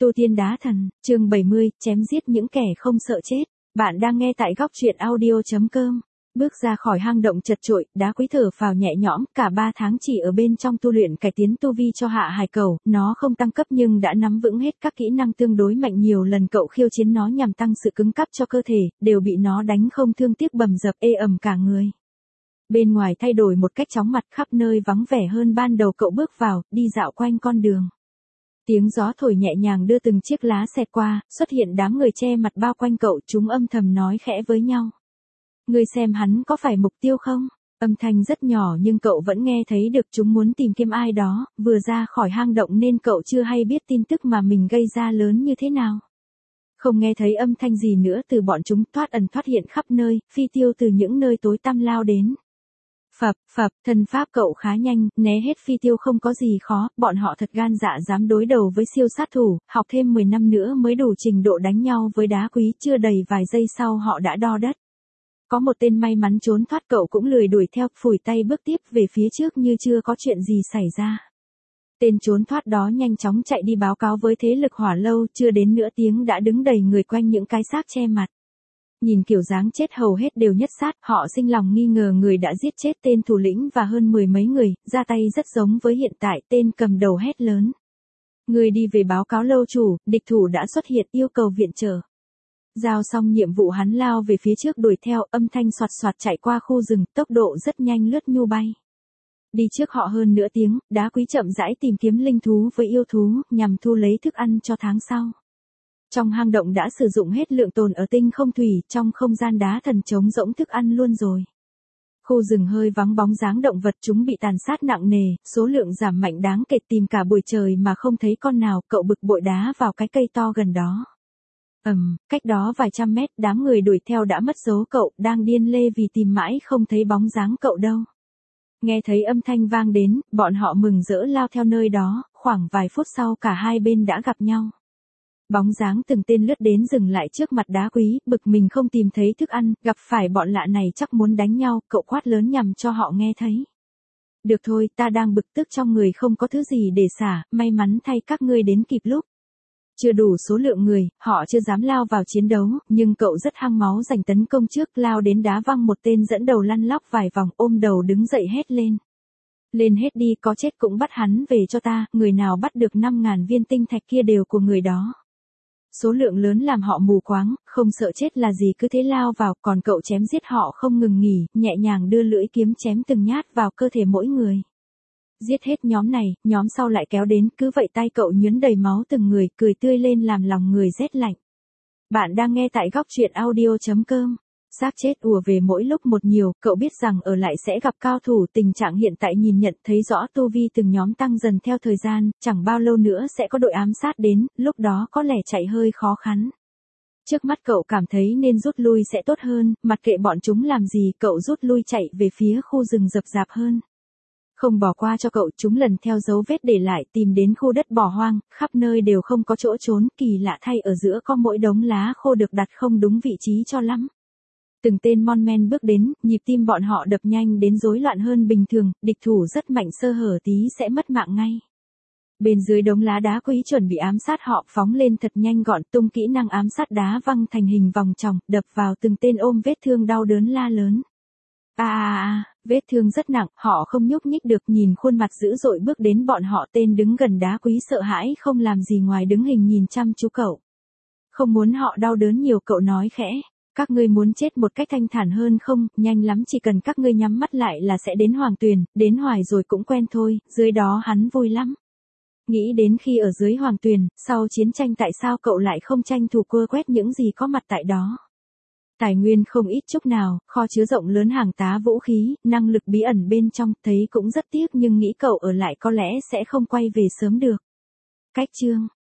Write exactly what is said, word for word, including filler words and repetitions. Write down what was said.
Tu Tiên Đá Thần, chương bảy mươi, chém giết những kẻ không sợ chết. Bạn đang nghe tại góc truyện audio chấm com. Bước ra khỏi hang động chật chội, Đá Quý thở phào nhẹ nhõm, cả ba tháng chỉ ở bên trong tu luyện cải tiến tu vi cho Hạ Hải Cẩu, nó không tăng cấp nhưng đã nắm vững hết các kỹ năng tương đối mạnh. Nhiều lần cậu khiêu chiến nó nhằm tăng sự cứng cáp cho cơ thể, đều bị nó đánh không thương tiếc, bầm dập ê ẩm cả người. Bên ngoài thay đổi một cách chóng mặt, khắp nơi vắng vẻ hơn ban đầu. Cậu bước vào, đi dạo quanh con đường. Tiếng gió thổi nhẹ nhàng đưa từng chiếc lá xẹt qua, xuất hiện đám người che mặt bao quanh cậu, chúng âm thầm nói khẽ với nhau. Ngươi xem hắn có phải mục tiêu không? Âm thanh rất nhỏ nhưng cậu vẫn nghe thấy được, chúng muốn tìm kiếm ai đó, vừa ra khỏi hang động nên cậu chưa hay biết tin tức mà mình gây ra lớn như thế nào. Không nghe thấy âm thanh gì nữa từ bọn chúng, thoát ẩn thoát hiện khắp nơi, phi tiêu từ những nơi tối tăm lao đến. Phập, phập, thân pháp cậu khá nhanh, né hết phi tiêu không có gì khó, bọn họ thật gan dạ dám đối đầu với siêu sát thủ, học thêm mười năm nữa mới đủ trình độ đánh nhau với Đá Quý, chưa đầy vài giây sau họ đã đo đất. Có một tên may mắn trốn thoát, cậu cũng lười đuổi theo, phủi tay bước tiếp về phía trước như chưa có chuyện gì xảy ra. Tên trốn thoát đó nhanh chóng chạy đi báo cáo với thế lực Hỏa Lâu, chưa đến nửa tiếng đã đứng đầy người quanh những cái xác che mặt. Nhìn kiểu dáng chết hầu hết đều nhất sát, họ sinh lòng nghi ngờ người đã giết chết tên thủ lĩnh và hơn mười mấy người, ra tay rất giống với hiện tại. Tên cầm đầu hét lớn. Người đi về báo cáo lâu chủ, địch thủ đã xuất hiện, yêu cầu viện trợ. Giao xong nhiệm vụ hắn lao về phía trước đuổi theo, âm thanh soạt soạt chạy qua khu rừng, tốc độ rất nhanh, lướt nhu bay. Đi trước họ hơn nửa tiếng, Đá Quý chậm rãi tìm kiếm linh thú với yêu thú, nhằm thu lấy thức ăn cho tháng sau. Trong hang động đã sử dụng hết lượng tồn ở tinh không thủy, trong không gian đá thần trống rỗng thức ăn luôn rồi. Khu rừng hơi vắng bóng dáng động vật, chúng bị tàn sát nặng nề, số lượng giảm mạnh đáng kể, tìm cả buổi trời mà không thấy con nào. Cậu bực bội đá vào cái cây to gần đó. Ầm, um, cách đó vài trăm mét, đám người đuổi theo đã mất dấu cậu, đang điên lê vì tìm mãi không thấy bóng dáng cậu đâu. Nghe thấy âm thanh vang đến, bọn họ mừng rỡ lao theo nơi đó, khoảng vài phút sau cả hai bên đã gặp nhau. Bóng dáng từng tên lướt đến dừng lại trước mặt Đá Quý, bực mình không tìm thấy thức ăn, gặp phải bọn lạ này chắc muốn đánh nhau, cậu quát lớn nhằm cho họ nghe thấy. Được thôi, ta đang bực tức trong người không có thứ gì để xả, may mắn thay các ngươi đến kịp lúc. Chưa đủ số lượng người, họ chưa dám lao vào chiến đấu, nhưng cậu rất hăng máu giành tấn công trước, lao đến đá văng một tên dẫn đầu lăn lóc vài vòng, ôm đầu đứng dậy hét lên. Lên hết đi, có chết cũng bắt hắn về cho ta, người nào bắt được năm ngàn viên tinh thạch kia đều của người đó. Số lượng lớn làm họ mù quáng, không sợ chết là gì, cứ thế lao vào, còn cậu chém giết họ không ngừng nghỉ, nhẹ nhàng đưa lưỡi kiếm chém từng nhát vào cơ thể mỗi người. Giết hết nhóm này, nhóm sau lại kéo đến, cứ vậy tay cậu nhuyễn đầy máu từng người, cười tươi lên làm lòng người rét lạnh. Bạn đang nghe tại góc truyện audio chấm com. Xác chết ùa về mỗi lúc một nhiều, cậu biết rằng ở lại sẽ gặp cao thủ. Tình trạng hiện tại nhìn nhận thấy rõ tu vi từng nhóm tăng dần theo thời gian, chẳng bao lâu nữa sẽ có đội ám sát đến, lúc đó có lẽ chạy hơi khó khăn. Trước mắt cậu cảm thấy nên rút lui sẽ tốt hơn, mặc kệ bọn chúng làm gì, cậu rút lui chạy về phía khu rừng rậm rạp hơn. Không bỏ qua cho cậu, chúng lần theo dấu vết để lại, tìm đến khu đất bỏ hoang, khắp nơi đều không có chỗ trốn, kỳ lạ thay ở giữa có mỗi đống lá khô được đặt không đúng vị trí cho lắm. Từng tên mon men bước đến, nhịp tim bọn họ đập nhanh đến rối loạn hơn bình thường, địch thủ rất mạnh, sơ hở tí sẽ mất mạng ngay. Bên dưới đống lá Đá Quý chuẩn bị ám sát họ, phóng lên thật nhanh gọn, tung kỹ năng ám sát đá văng thành hình vòng tròn, đập vào từng tên ôm vết thương đau đớn la lớn. À à à, vết thương rất nặng, họ không nhúc nhích được, nhìn khuôn mặt dữ dội bước đến bọn họ. Tên đứng gần Đá Quý sợ hãi không làm gì ngoài đứng hình nhìn chăm chú cậu. Không muốn họ đau đớn nhiều, cậu nói khẽ. Các ngươi muốn chết một cách thanh thản hơn không? Nhanh lắm, chỉ cần các ngươi nhắm mắt lại là sẽ đến Hoàng Tuyền, đến hoài rồi cũng quen thôi, dưới đó hắn vui lắm. Nghĩ đến khi ở dưới Hoàng Tuyền, sau chiến tranh tại sao cậu lại không tranh thủ cưa quét những gì có mặt tại đó? Tài nguyên không ít chút nào, kho chứa rộng lớn, hàng tá vũ khí, năng lực bí ẩn bên trong, thấy cũng rất tiếc nhưng nghĩ cậu ở lại có lẽ sẽ không quay về sớm được. Cách chương